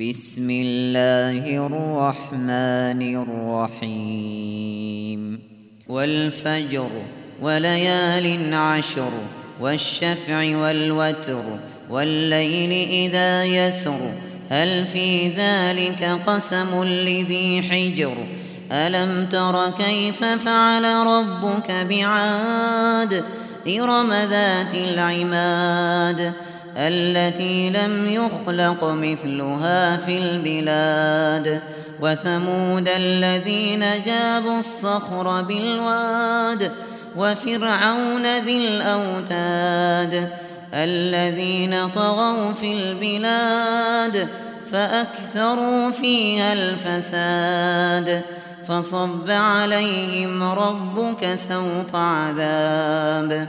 بسم الله الرحمن الرحيم والفجر وليال عشر والشفع والوتر والليل إذا يسر هل في ذلك قسم لذي حجر ألم تر كيف فعل ربك بعاد إرم ذات العماد التي لم يخلق مثلها في البلاد وثمود الذين جابوا الصخر بالواد وفرعون ذي الأوتاد الذين طغوا في البلاد فأكثروا فيها الفساد فصب عليهم ربك سوط عذاب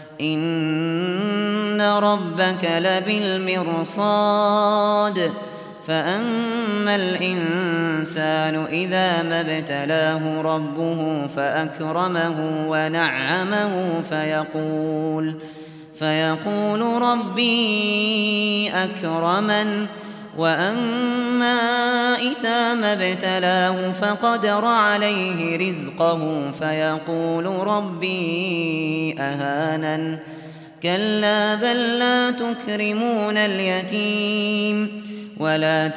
إن ربك لبالمرصاد فأما الإنسان إذا ما ابتلاه ربه فأكرمه ونعمه فيقول ربي أكرمن وأما إذا ما ابتلاه فقدر عليه رزقه فيقول ربي أهانن كلا بل لا تكرمون اليتيم ولا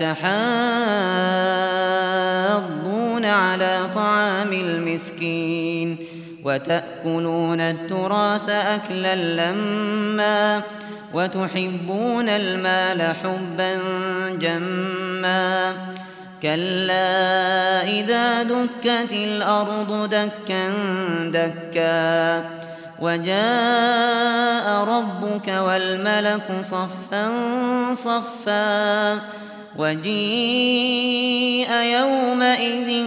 تحاضون على طعام المسكين وتأكلون التراث أكلا لما وتحبون المال حبا جما كلا إذا دكت الأرض دكا دكا وجاء ربك والملك صفا صفا وجيء يومئذ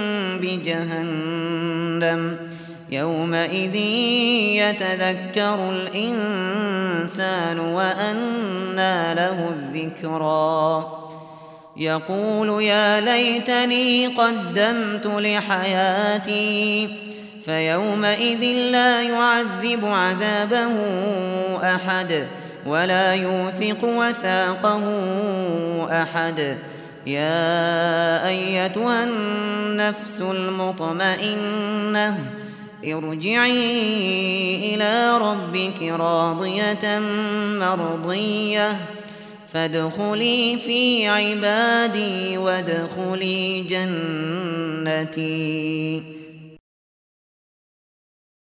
بجهنم يومئذ يتذكر الإنسان وأنى له الذكرى يقول يا ليتني قدمت لحياتي فيومئذ لا يعذب عذابه أحد ولا يوثق وثاقه أحد يا أيتها النفس المطمئنة ارجعي إلى ربك راضية مرضية فادخلي في عبادي وادخلي جنتي.